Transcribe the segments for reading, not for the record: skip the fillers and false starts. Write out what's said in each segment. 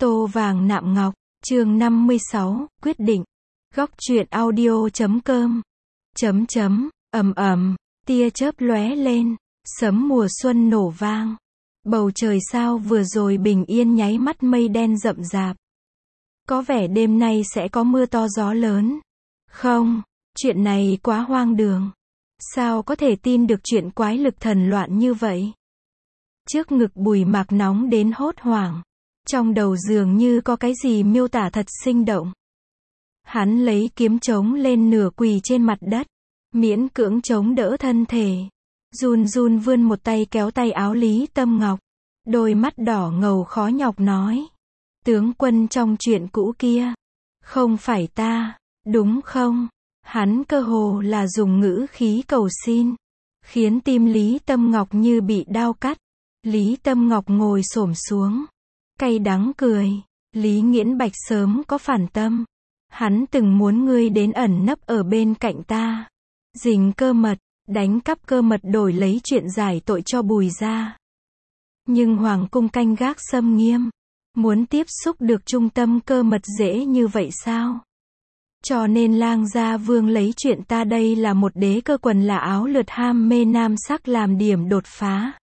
Tô vàng nạm ngọc, chương 56, quyết định. Góc truyện audio.com. Tia chớp lóe lên, sấm mùa xuân nổ vang. Bầu trời sao vừa rồi bình yên nháy mắt mây đen rậm rạp. Có vẻ đêm nay sẽ có mưa to gió lớn. Không, chuyện này quá hoang đường. Sao có thể tin được chuyện quái lực thần loạn như vậy? Trước ngực Bùi Mạc nóng đến hốt hoảng. Trong đầu dường như có cái gì miêu tả thật sinh động. Hắn lấy kiếm chống lên nửa quỳ trên mặt đất, miễn cưỡng chống đỡ thân thể. Run run vươn một tay kéo tay áo Lý Tâm Ngọc. Đôi mắt đỏ ngầu khó nhọc nói. Tướng quân trong chuyện cũ kia. Không phải ta, đúng không? Hắn cơ hồ là dùng ngữ khí cầu xin. Khiến tim Lý Tâm Ngọc như bị đao cắt. Lý Tâm Ngọc ngồi xổm xuống. Cay đắng cười. Lý Nghiễn Bạch sớm có phản tâm. Hắn từng muốn ngươi đến ẩn nấp ở bên cạnh ta. Dình cơ mật, đánh cắp cơ mật đổi lấy chuyện giải tội cho Bùi gia. Nhưng Hoàng cung canh gác xâm nghiêm. Muốn tiếp xúc được trung tâm cơ mật dễ như vậy sao? Cho nên Lang gia vương lấy chuyện ta đây là một đế cơ quần là áo lượt ham mê nam sắc làm điểm đột phá.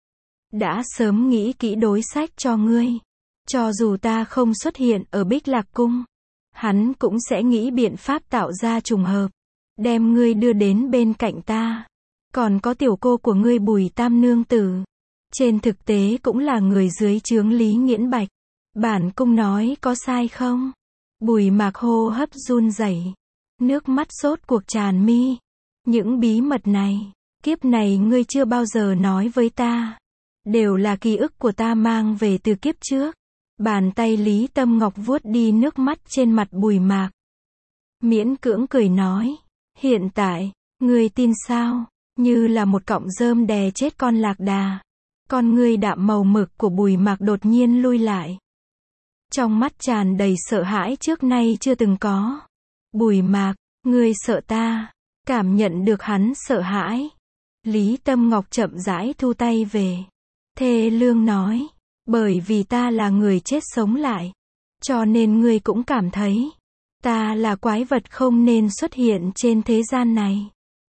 Đã sớm nghĩ kỹ đối sách cho ngươi. Cho dù ta không xuất hiện ở Bích Lạc Cung, hắn cũng sẽ nghĩ biện pháp tạo ra trùng hợp. Đem ngươi đưa đến bên cạnh ta. Còn có tiểu cô của ngươi Bùi Tam Nương Tử. Trên thực tế cũng là người dưới trướng Lý Nghiễn Bạch. Bản cung nói có sai không? Bùi Mạc hô hấp run rẩy, nước mắt rốt cuộc tràn mi. Những bí mật này, kiếp này ngươi chưa bao giờ nói với ta. Đều là ký ức của ta mang về từ kiếp trước. Bàn tay Lý Tâm Ngọc vuốt đi nước mắt trên mặt Bùi Mạc. Miễn cưỡng cười nói. Hiện tại, ngươi tin sao? Như là một cọng rơm đè chết con lạc đà. Con ngươi đạm màu mực của Bùi Mạc đột nhiên lui lại. Trong mắt tràn đầy sợ hãi trước nay chưa từng có. Bùi Mạc, ngươi sợ ta? Cảm nhận được hắn sợ hãi. Lý Tâm Ngọc chậm rãi thu tay về. Thê lương nói. Bởi vì ta là người chết sống lại. Cho nên ngươi cũng cảm thấy. Ta là quái vật không nên xuất hiện trên thế gian này.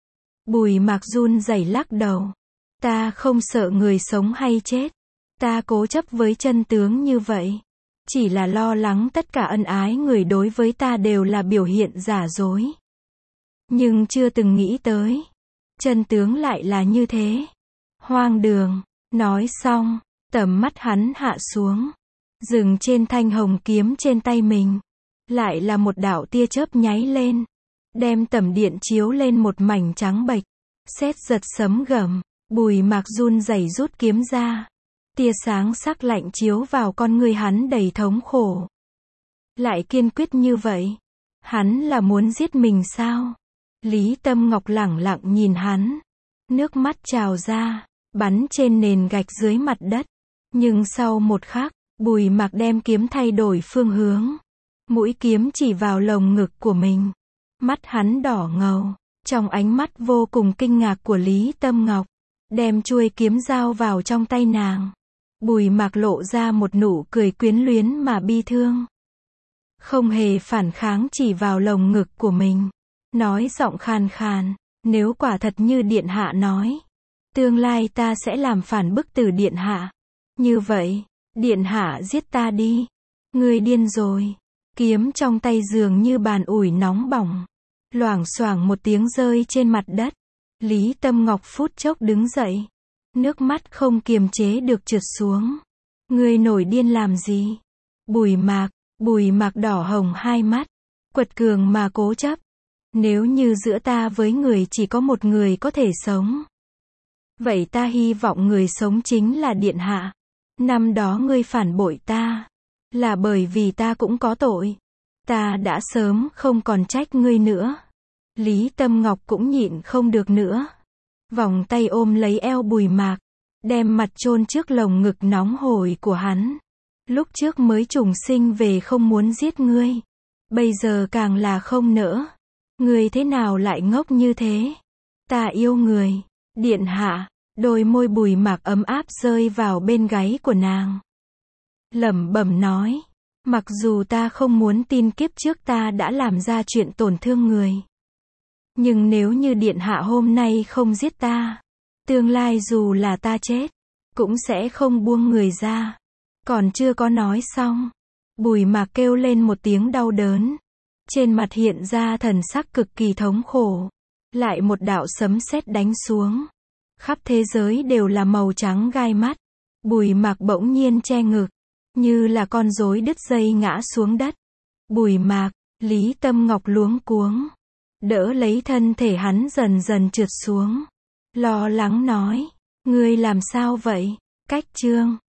Bùi Mạc run rẩy lắc đầu. Ta không sợ người sống hay chết. Ta cố chấp với chân tướng như vậy. Chỉ là lo lắng tất cả ân ái người đối với ta đều là biểu hiện giả dối. Nhưng chưa từng nghĩ tới. Chân tướng lại là như thế. Hoang đường. Nói xong, tầm mắt hắn hạ xuống. Dừng trên thanh hồng kiếm trên tay mình. Lại là một đạo tia chớp nháy lên. Đem tầm điện chiếu lên một mảnh trắng bệch. Sét giật sấm gầm. Bùi Mạc run rẩy rút kiếm ra. Tia sáng sắc lạnh chiếu vào con người hắn đầy thống khổ. Lại kiên quyết như vậy. Hắn là muốn giết mình sao? Lý Tâm Ngọc lẳng lặng nhìn hắn. Nước mắt trào ra, bắn trên nền gạch dưới mặt đất. Nhưng sau một khắc, Bùi Mạc đem kiếm thay đổi phương hướng. Mũi kiếm chỉ vào lồng ngực của mình. Mắt hắn đỏ ngầu. Trong ánh mắt vô cùng kinh ngạc của Lý Tâm Ngọc. Đem chuôi kiếm dao vào trong tay nàng. Bùi Mạc lộ ra một nụ cười quyến luyến mà bi thương. Không hề phản kháng chỉ vào lồng ngực của mình. Nói giọng khàn khàn. Nếu quả thật như Điện Hạ nói. Tương lai ta sẽ làm phản bức tử Điện Hạ. Như vậy, Điện Hạ giết ta đi. Ngươi điên rồi. Kiếm trong tay dường như bàn ủi nóng bỏng. Loảng xoảng một tiếng rơi trên mặt đất. Lý Tâm Ngọc phút chốc đứng dậy. Nước mắt không kiềm chế được trượt xuống. Ngươi nổi điên làm gì? Bùi Mạc đỏ hồng hai mắt. Quật cường mà cố chấp. Nếu như giữa ta với người chỉ có một người có thể sống. Vậy ta hy vọng người sống chính là Điện Hạ. Năm đó ngươi phản bội ta. Là bởi vì ta cũng có tội. Ta đã sớm không còn trách ngươi nữa. Lý Tâm Ngọc cũng nhịn không được nữa. Vòng tay ôm lấy eo Bùi Mạc. Đem mặt chôn trước lồng ngực nóng hổi của hắn. Lúc trước mới trùng sinh về không muốn giết ngươi. Bây giờ càng là không nỡ. Ngươi thế nào lại ngốc như thế? Ta yêu người. Điện Hạ. Đôi môi Bùi Mạc ấm áp rơi vào bên gáy của nàng. Lẩm bẩm nói. Mặc dù ta không muốn tin kiếp trước ta đã làm ra chuyện tổn thương người. Nhưng nếu như điện hạ hôm nay không giết ta, tương lai dù là ta chết, cũng sẽ không buông người ra. Còn chưa có nói xong, Bùi Mạc kêu lên một tiếng đau đớn. Trên mặt hiện ra thần sắc cực kỳ thống khổ. Lại một đạo sấm sét đánh xuống. Khắp thế giới đều là màu trắng gai mắt. Bùi Mạc bỗng nhiên che ngực, như là con rối đứt dây ngã xuống đất. Bùi Mạc, Lý Tâm Ngọc luống cuống, đỡ lấy thân thể hắn dần dần trượt xuống. Lo lắng nói, ngươi làm sao vậy? Cách Trương